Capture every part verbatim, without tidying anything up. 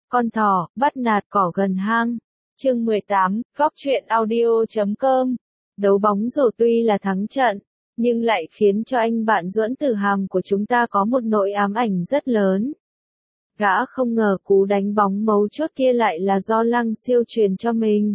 Con thỏ, bắt nạt cỏ gần hang. Chương mười tám, góc truyện audio chấm com. Đấu bóng rổ tuy là thắng trận, nhưng lại khiến cho anh bạn Duẫn Tử Hàm của chúng ta có một nỗi ám ảnh rất lớn. Gã không ngờ cú đánh bóng mấu chốt kia lại là do Lăng Siêu truyền cho mình.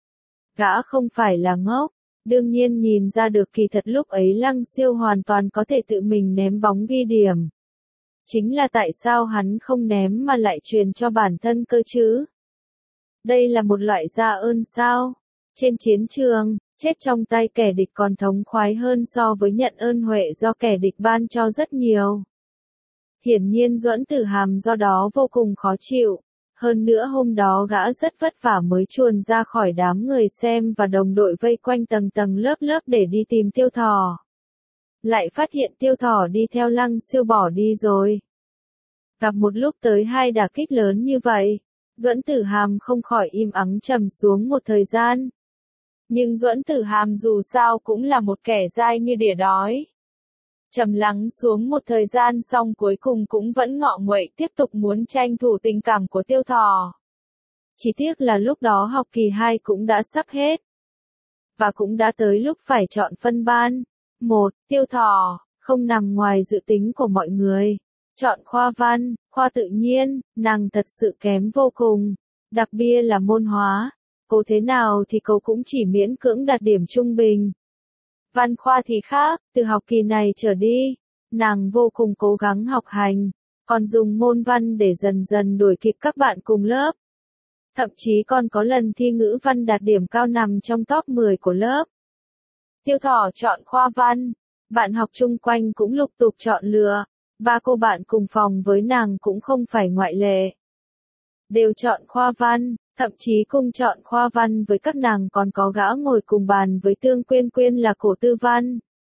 Gã không phải là ngốc, đương nhiên nhìn ra được kỳ thật lúc ấy Lăng Siêu hoàn toàn có thể tự mình ném bóng ghi điểm. Chính là tại sao hắn không ném mà lại truyền cho bản thân cơ chứ? Đây là một loại gia ơn sao? Trên chiến trường, chết trong tay kẻ địch còn thống khoái hơn so với nhận ơn huệ do kẻ địch ban cho rất nhiều. Hiển nhiên Duẫn Tử Hàm do đó vô cùng khó chịu. Hơn nữa hôm đó gã rất vất vả mới chuồn ra khỏi đám người xem và đồng đội vây quanh tầng tầng lớp lớp để đi tìm Tiêu Thỏ. Lại phát hiện Tiêu Thỏ đi theo Lăng Siêu bỏ đi rồi. Gặp một lúc tới hai đả kích lớn như vậy, Duẫn Tử Hàm không khỏi im ắng trầm xuống một thời gian. Nhưng Duẫn Tử Hàm dù sao cũng là một kẻ dai như đỉa đói. Trầm lắng xuống một thời gian xong cuối cùng cũng vẫn ngọ nguậy tiếp tục muốn tranh thủ tình cảm của Tiêu Thỏ. Chỉ tiếc là lúc đó học kỳ hai cũng đã sắp hết. Và cũng đã tới lúc phải chọn phân ban. Một, Tiêu Thỏ, không nằm ngoài dự tính của mọi người. Chọn khoa văn, khoa tự nhiên, nàng thật sự kém vô cùng. Đặc biệt là môn hóa. Cô thế nào thì cô cũng chỉ miễn cưỡng đạt điểm trung bình. Văn khoa thì khác, từ học kỳ này trở đi, nàng vô cùng cố gắng học hành, còn dùng môn văn để dần dần đuổi kịp các bạn cùng lớp. Thậm chí còn có lần thi ngữ văn đạt điểm cao nằm trong top mười của lớp. Tiêu Thỏ chọn khoa văn, bạn học chung quanh cũng lục tục chọn lựa, ba cô bạn cùng phòng với nàng cũng không phải ngoại lệ. Đều chọn khoa văn. Thậm chí cùng chọn khoa văn với các nàng còn có gã ngồi cùng bàn với Tương Quyên Quyên là cổ tư văn.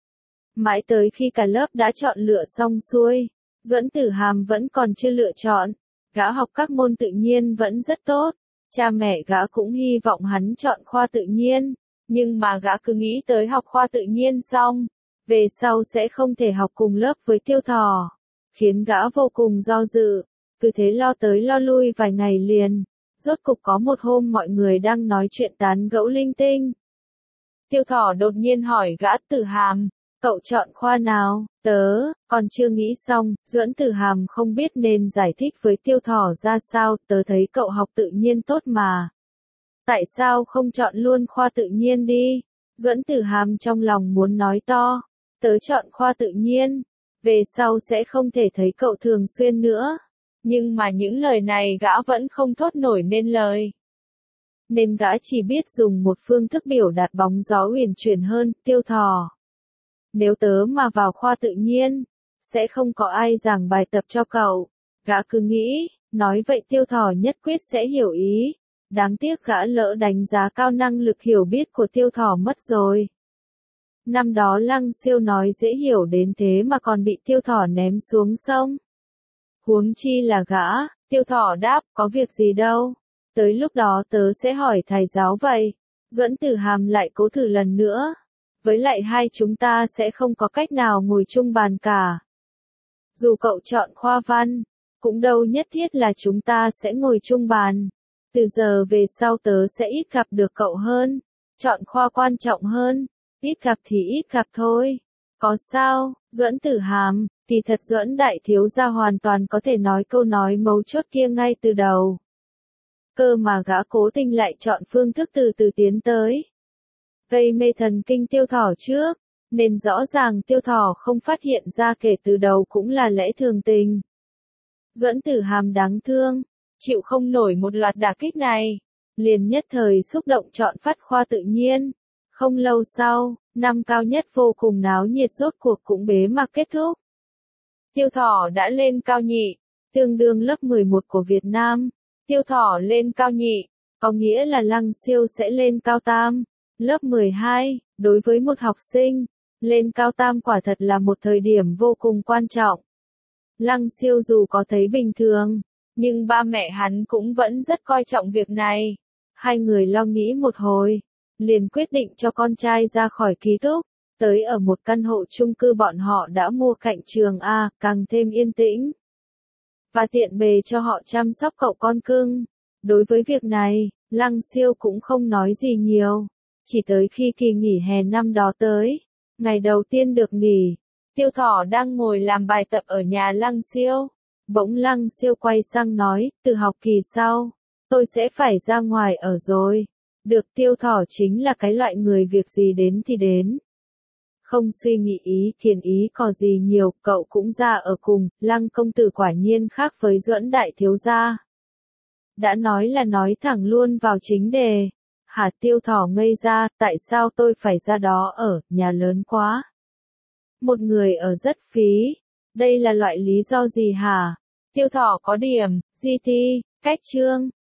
Mãi tới khi cả lớp đã chọn lựa xong xuôi, Duẫn Tử Hàm vẫn còn chưa lựa chọn. Gã học các môn tự nhiên vẫn rất tốt, cha mẹ gã cũng hy vọng hắn chọn khoa tự nhiên, nhưng mà gã cứ nghĩ tới học khoa tự nhiên xong, về sau sẽ không thể học cùng lớp với Tiêu Thỏ, khiến gã vô cùng do dự, cứ thế lo tới lo lui vài ngày liền. Rốt cục có một hôm mọi người đang nói chuyện tán gẫu linh tinh. Tiêu Thỏ đột nhiên hỏi gã Tử Hàm, cậu chọn khoa nào? Tớ, còn chưa nghĩ xong, Duẫn Tử Hàm không biết nên giải thích với Tiêu Thỏ ra sao, tớ thấy cậu học tự nhiên tốt mà. Tại sao không chọn luôn khoa tự nhiên đi? Duẫn Tử Hàm trong lòng muốn nói to, tớ chọn khoa tự nhiên, về sau sẽ không thể thấy cậu thường xuyên nữa. Nhưng mà những lời này gã vẫn không thốt nổi nên lời. Nên gã chỉ biết dùng một phương thức biểu đạt bóng gió uyển chuyển hơn, Tiêu Thỏ. Nếu tớ mà vào khoa tự nhiên, sẽ không có ai giảng bài tập cho cậu. Gã cứ nghĩ, nói vậy Tiêu Thỏ nhất quyết sẽ hiểu ý. Đáng tiếc gã lỡ đánh giá cao năng lực hiểu biết của Tiêu Thỏ mất rồi. Năm đó Lăng Siêu nói dễ hiểu đến thế mà còn bị Tiêu Thỏ ném xuống sông. Huống chi là gã, Tiêu Thỏ đáp, có việc gì đâu. Tới lúc đó tớ sẽ hỏi thầy giáo vậy. Duẫn Tử Hàm lại cố thử lần nữa. Với lại hai chúng ta sẽ không có cách nào ngồi chung bàn cả. Dù cậu chọn khoa văn, cũng đâu nhất thiết là chúng ta sẽ ngồi chung bàn. Từ giờ về sau tớ sẽ ít gặp được cậu hơn. Chọn khoa quan trọng hơn. Ít gặp thì ít gặp thôi. Có sao, Duẫn Tử Hàm, thì thật Duẫn đại thiếu gia hoàn toàn có thể nói câu nói mấu chốt kia ngay từ đầu. Cơ mà gã cố tình lại chọn phương thức từ từ tiến tới. Gây mê thần kinh Tiêu Thỏ trước, nên rõ ràng Tiêu Thỏ không phát hiện ra kể từ đầu cũng là lẽ thường tình. Duẫn Tử Hàm đáng thương, chịu không nổi một loạt đả kích này, liền nhất thời xúc động chọn phát khoa tự nhiên. Không lâu sau, năm cao nhất vô cùng náo nhiệt rốt cuộc cũng bế mạc kết thúc. Tiêu Thỏ đã lên cao nhị, tương đương lớp mười một của Việt Nam. Tiêu Thỏ lên cao nhị, có nghĩa là Lăng Siêu sẽ lên cao tam. Lớp mười hai, đối với một học sinh, lên cao tam quả thật là một thời điểm vô cùng quan trọng. Lăng Siêu dù có thấy bình thường, nhưng ba mẹ hắn cũng vẫn rất coi trọng việc này. Hai người lo nghĩ một hồi, liền quyết định cho con trai ra khỏi ký túc. Tới ở một căn hộ chung cư bọn họ đã mua cạnh trường A, càng thêm yên tĩnh. và tiện bề cho họ chăm sóc cậu con cưng. Đối với việc này, Lăng Siêu cũng không nói gì nhiều. Chỉ tới khi kỳ nghỉ hè năm đó tới, ngày đầu tiên được nghỉ, Tiêu Thỏ đang ngồi làm bài tập ở nhà Lăng Siêu. Bỗng Lăng Siêu quay sang nói, từ học kỳ sau, tôi sẽ phải ra ngoài ở rồi. Được, Tiêu Thỏ chính là cái loại người việc gì đến thì đến. Không suy nghĩ ý kiến ý có gì nhiều, cậu cũng ra ở cùng. Lăng công tử quả nhiên khác với Duẫn đại thiếu gia. Đã nói là nói thẳng luôn vào chính đề. Hả? Tiêu Thỏ ngây ra, tại sao tôi phải ra đó ở, nhà lớn quá. Một người ở rất phí. Đây là loại lý do gì hả? Tiêu Thỏ có điểm, gi ti, cách chương.